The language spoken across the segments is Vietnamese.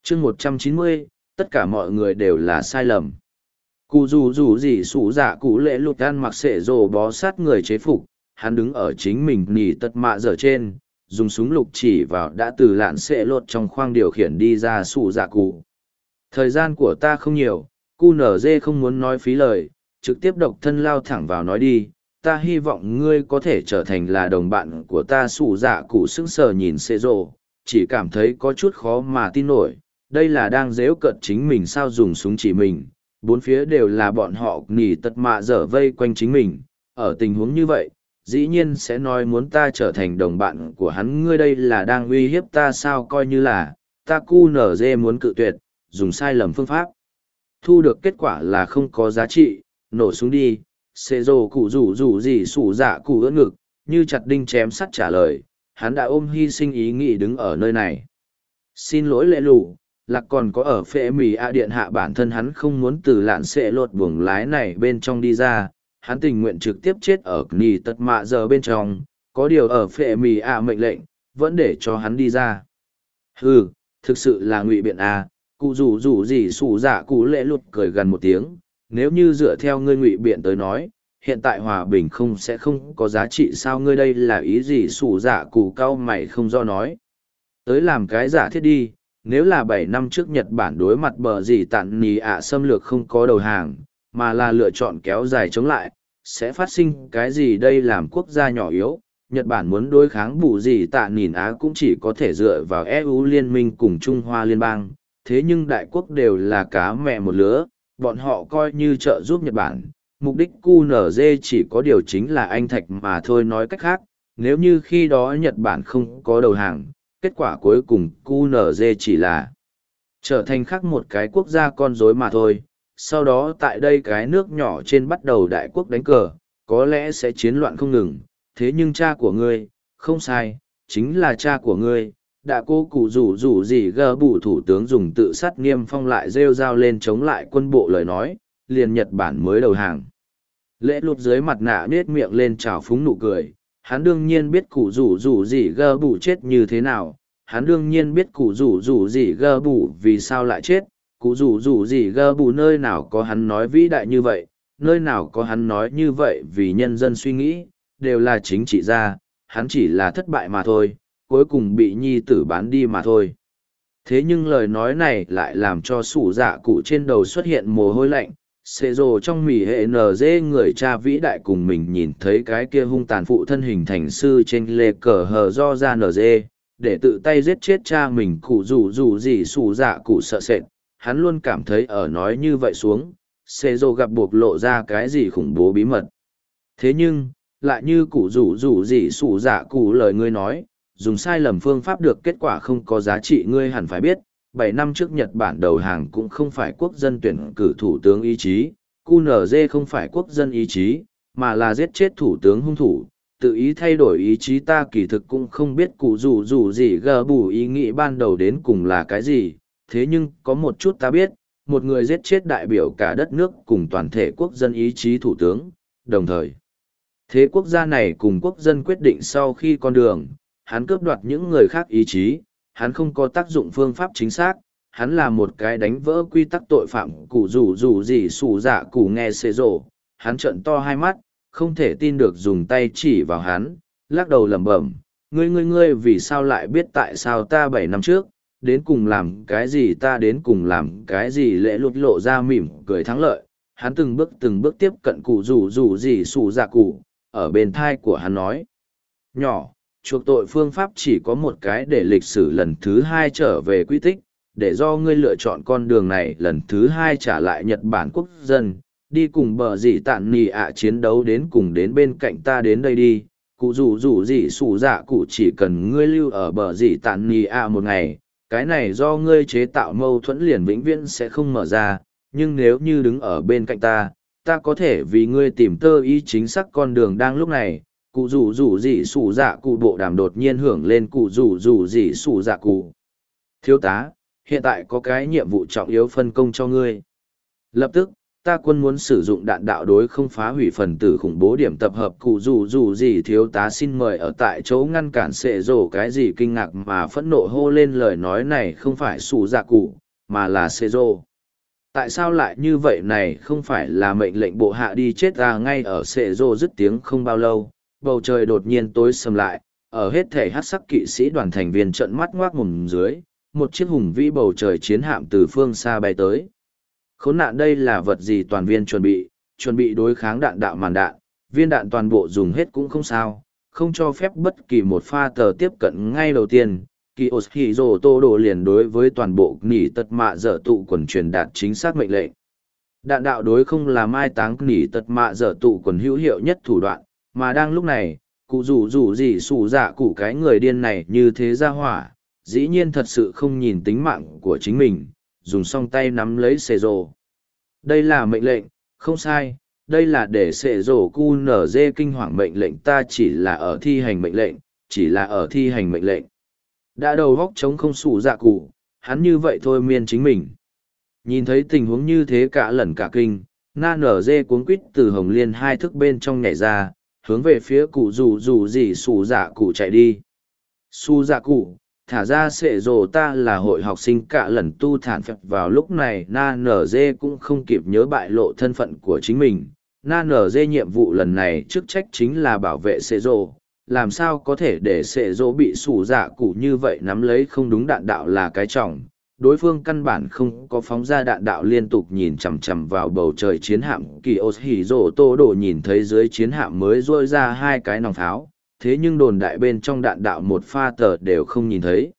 chương 190, tất cả mọi người đều là sai lầm. Cụ dù gì sủ dạ cụ lệ lụt ăn mặc sệ rồ bó sát người chế phục, hắn đứng ở chính mình nỉ tật mạ dở trên, dùng súng lục chỉ vào đã từ lạn sệ lột trong khoang điều khiển đi ra sủ dạ cụ. Thời gian của ta không nhiều, cu nở dê không muốn nói phí lời, trực tiếp độc thân lao thẳng vào nói đi. Ta hy vọng ngươi có thể trở thành là đồng bạn của ta. Sủ dạ cụ sững sờ nhìn sệ rồ, chỉ cảm thấy có chút khó mà tin nổi. Đây là đang dễu cợt chính mình sao, dùng súng chỉ mình, bốn phía đều là bọn họ nỉ tật mạ dở vây quanh chính mình. Ở tình huống như vậy, dĩ nhiên sẽ nói muốn ta trở thành đồng bạn của hắn. Ngươi đây là đang uy hiếp ta sao? Coi như là ta cu nở dê muốn cự tuyệt, dùng sai lầm phương pháp, thu được kết quả là không có giá trị. Nổ súng đi. Xê rồ cụ rủ gì sủ dạ cụ ưỡn ngực, như chặt đinh chém sắt trả lời. Hắn đã ôm hy sinh ý nghĩ đứng ở nơi này. Xin lỗi lệ lù, lạc còn có ở phệ mì a điện hạ, bản thân hắn không muốn từ lạn sệ lột buồng lái này bên trong đi ra. Hắn tình nguyện trực tiếp chết ở nỉ tật mạ giờ bên trong, có điều ở phệ mì a mệnh lệnh vẫn để cho hắn đi ra. Hừ, thực sự là ngụy biện a. Cụ rủ gì sủ dạ cụ lệ lụt cười gần một tiếng. Nếu như dựa theo ngươi ngụy biện tới nói, hiện tại hòa bình sẽ không có giá trị sao? Ngươi đây là ý gì? Sủ dạ cụ cau mày không do nói. Tới làm cái giả thiết đi, nếu là 7 năm trước Nhật Bản đối mặt bờ gì tạn nì ạ xâm lược không có đầu hàng, mà là lựa chọn kéo dài chống lại, sẽ phát sinh cái gì? Đây làm quốc gia nhỏ yếu, Nhật Bản muốn đối kháng bù gì tạn nìn Á cũng chỉ có thể dựa vào EU liên minh cùng Trung Hoa liên bang. Thế nhưng đại quốc đều là cá mẹ một lứa, bọn họ coi như trợ giúp Nhật Bản, mục đích QNZ chỉ có điều chính là anh thạch mà thôi. Nói cách khác, nếu như khi đó Nhật Bản không có đầu hàng, kết quả cuối cùng QNZ chỉ là trở thành khác một cái quốc gia con rối mà thôi. Sau đó tại đây cái nước nhỏ trên bắt đầu đại quốc đánh cờ, có lẽ sẽ chiến loạn không ngừng. Thế nhưng cha của ngươi, không sai, chính là cha của ngươi, đã cố cụ rủ gì gờ bụ thủ tướng dùng tự sát niêm phong lại rêu rao lên chống lại quân bộ lời nói, liền Nhật Bản mới đầu hàng. Lễ lụt dưới mặt nạ nết miệng lên trào phúng nụ cười. Hắn đương nhiên biết cụ rủ gì gờ bụ chết như thế nào, hắn đương nhiên biết cụ rủ gì gờ bụ vì sao lại chết. Cụ rủ gì gờ bụ nơi nào có hắn nói vĩ đại như vậy, nơi nào có hắn nói như vậy vì nhân dân suy nghĩ, đều là chính trị gia, hắn chỉ là thất bại mà thôi, cuối cùng bị nhi tử bán đi mà thôi. Thế nhưng lời nói này lại làm cho sủ dạ cụ trên đầu xuất hiện mồ hôi lạnh. Xê rồ trong mỉ hệ NG người cha vĩ đại cùng mình nhìn thấy cái kia hung tàn phụ thân hình thành sư trên lê cờ hờ do ra NG, để tự tay giết chết cha mình. Cụ rủ gì sủ dạ cụ sợ sệt, hắn luôn cảm thấy ở nói như vậy xuống, Xê rồ gặp buộc lộ ra cái gì khủng bố bí mật. Thế nhưng, lại như cụ rủ gì sủ dạ cụ lời ngươi nói, dùng sai lầm phương pháp được kết quả không có giá trị. Ngươi hẳn phải biết, 7 năm trước Nhật Bản đầu hàng cũng không phải quốc dân tuyển cử thủ tướng ý chí, QNZ không phải quốc dân ý chí, mà là giết chết thủ tướng hung thủ, tự ý thay đổi ý chí. Ta kỳ thực cũng không biết cụ rủ gì gờ bù ý nghĩ ban đầu đến cùng là cái gì, thế nhưng có một chút ta biết, một người giết chết đại biểu cả đất nước cùng toàn thể quốc dân ý chí thủ tướng, đồng thời. Thế quốc gia này cùng quốc dân quyết định sau khi con đường, hắn cướp đoạt những người khác ý chí, hắn không có tác dụng phương pháp chính xác, hắn là một cái đánh vỡ quy tắc tội phạm. Cụ rủ gì sủ dạ cụ nghe xê rộ, hắn trợn to hai mắt, không thể tin được dùng tay chỉ vào hắn, lắc đầu lẩm bẩm, ngươi vì sao lại biết tại sao ta 7 năm trước, đến cùng làm cái gì? Ta đến cùng làm cái gì? Lễ lụt lộ ra mỉm cười thắng lợi, hắn từng bước tiếp cận cụ rủ gì sủ dạ cụ, ở bên thai của hắn nói, nhỏ, chuộc tội phương pháp chỉ có một cái, để lịch sử lần thứ 2 trở về quy tích, để do ngươi lựa chọn con đường này lần thứ 2 trả lại Nhật Bản quốc dân, đi cùng bờ dị tạn nì ạ chiến đấu đến cùng, đến bên cạnh ta, đến đây đi. Cụ rủ gì sủ dạ cụ, chỉ cần ngươi lưu ở bờ dị tạn nì ạ một ngày, cái này do ngươi chế tạo mâu thuẫn liền vĩnh viễn sẽ không mở ra, nhưng nếu như đứng ở bên cạnh ta có thể vì ngươi tìm tơ ý chính xác con đường. Đang lúc này, cụ rủ gì sủ dạ cụ bộ đàm đột nhiên hưởng lên. Cụ rủ gì sủ dạ cụ, thiếu tá, hiện tại có cái nhiệm vụ trọng yếu phân công cho ngươi. Lập tức, ta quân muốn sử dụng đạn đạo đối không phá hủy phần tử khủng bố điểm tập hợp cụ dù gì thiếu tá xin mời ở tại chỗ ngăn cản sệ rổ cái gì kinh ngạc mà phẫn nộ hô lên lời nói này không phải sủ dạ cụ, mà là sệ rổ. Tại sao lại như vậy này không phải là mệnh lệnh bộ hạ đi chết ra ngay ở sệ rổ dứt tiếng không bao lâu, bầu trời đột nhiên tối sầm lại, ở hết thể hát sắc kỵ sĩ đoàn thành viên trận mắt ngoác mồm dưới, một chiếc hùng vĩ bầu trời chiến hạm từ phương xa bay tới. Khốn nạn đây là vật gì toàn viên chuẩn bị đối kháng đạn đạo màn đạn, viên đạn toàn bộ dùng hết cũng không sao, không cho phép bất kỳ một pha tờ tiếp cận ngay đầu tiên. Kiyoshiro Todo liền đối với toàn bộ nỉ tật mạ dở tụ quần truyền đạt chính xác mệnh lệnh. Đạn đạo đối không là mai táng nỉ tật mạ dở tụ quần hữu hiệu nhất thủ đoạn, mà đang lúc này, cụ rủ gì xù dạ cụ cái người điên này như thế ra hỏa, dĩ nhiên thật sự không nhìn tính mạng của chính mình, dùng song tay nắm lấy xệ rồ. Đây là mệnh lệnh, không sai, đây là để xệ rồ cu nở dê kinh hoàng mệnh lệnh, ta chỉ là ở thi hành mệnh lệnh, chỉ là ở thi hành mệnh lệnh. Đã đầu góc trống không sủ dạ cụ, hắn như vậy thôi miên chính mình. Nhìn thấy tình huống như thế cả lần cả kinh, na nở dê cuống quít từ hồng liên hai thức bên trong nhảy ra, hướng về phía cụ rủ gì sủ dạ cụ chạy đi. Su dạ cụ, thả ra sệ rồ, ta là hội học sinh cả lần tu thản phật. Vào lúc này na nở dê cũng không kịp nhớ bại lộ thân phận của chính mình. Na nở dê nhiệm vụ lần này chức trách chính là bảo vệ sệ rồ, làm sao có thể để sệ rồ bị sủ dạ cụ như vậy nắm lấy không đúng. Đạn đạo là cái trọng, đối phương căn bản không có phóng ra đạn đạo, liên tục nhìn chằm chằm vào bầu trời chiến hạm. Kiyoshiro Todo nhìn thấy dưới chiến hạm mới rôi ra hai cái nòng pháo, thế nhưng đồn đại bên trong đạn đạo một pha tờ đều không nhìn thấy.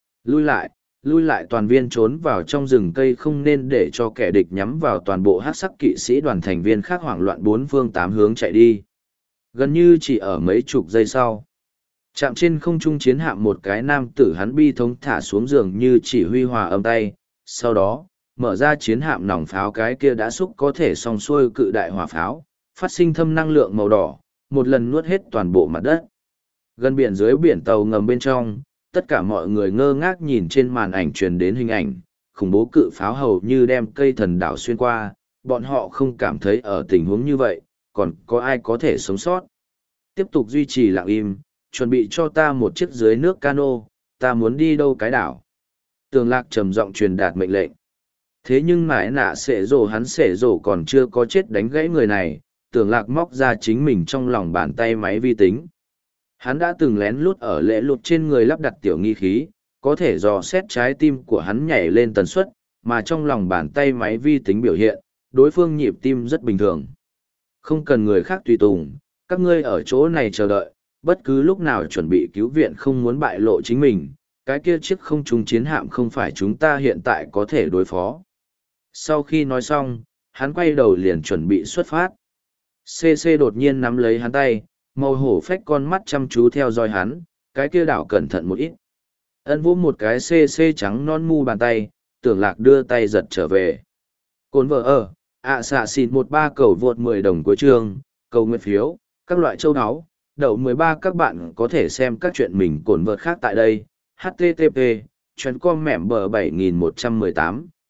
Lui lại toàn viên trốn vào trong rừng cây, không nên để cho kẻ địch nhắm vào toàn bộ hắc sắc kỵ sĩ đoàn thành viên khác hoảng loạn bốn phương tám hướng chạy đi. Gần như chỉ ở mấy chục giây sau, chạm trên không trung chiến hạm một cái nam tử hắn bi thống thả xuống giường như chỉ huy hòa âm tay, sau đó, mở ra chiến hạm nòng pháo, cái kia đã xúc có thể song xuôi cự đại hỏa pháo, phát sinh thâm năng lượng màu đỏ, một lần nuốt hết toàn bộ mặt đất. Gần biển dưới biển tàu ngầm bên trong, tất cả mọi người ngơ ngác nhìn trên màn ảnh truyền đến hình ảnh, khủng bố cự pháo hầu như đem cây thần đảo xuyên qua, bọn họ không cảm thấy ở tình huống như vậy, còn có ai có thể sống sót. Tiếp tục duy trì lặng im, chuẩn bị cho ta một chiếc dưới nước cano, ta muốn đi đâu cái đảo. Tường Lạc trầm giọng truyền đạt mệnh lệnh. Thế nhưng mãi nạ sệ rổ còn chưa có chết đánh gãy người này, Tường Lạc móc ra chính mình trong lòng bàn tay máy vi tính. Hắn đã từng lén lút ở lễ lụt trên người lắp đặt tiểu nghi khí, có thể dò xét trái tim của hắn nhảy lên tần suất, mà trong lòng bàn tay máy vi tính biểu hiện, đối phương nhịp tim rất bình thường. Không cần người khác tùy tùng, các ngươi ở chỗ này chờ đợi, bất cứ lúc nào chuẩn bị cứu viện, không muốn bại lộ chính mình, cái kia chiếc không trung chiến hạm không phải chúng ta hiện tại có thể đối phó. Sau khi nói xong, hắn quay đầu liền chuẩn bị xuất phát. CC đột nhiên nắm lấy hắn tay, màu hổ phách con mắt chăm chú theo dõi hắn, cái kia đảo cẩn thận một ít. Ân vỗ một cái CC trắng non mu bàn tay, Tưởng Lạc đưa tay giật trở về. Cồn vợ ở, xạ xịn 13 cầu vượt 10 đồng của chương, cầu nguyện phiếu, các loại châu áo, đậu 13. Các bạn có thể xem các chuyện mình cồn vợt khác tại đây. HTTP, chuyến com mẻm bờ 7118.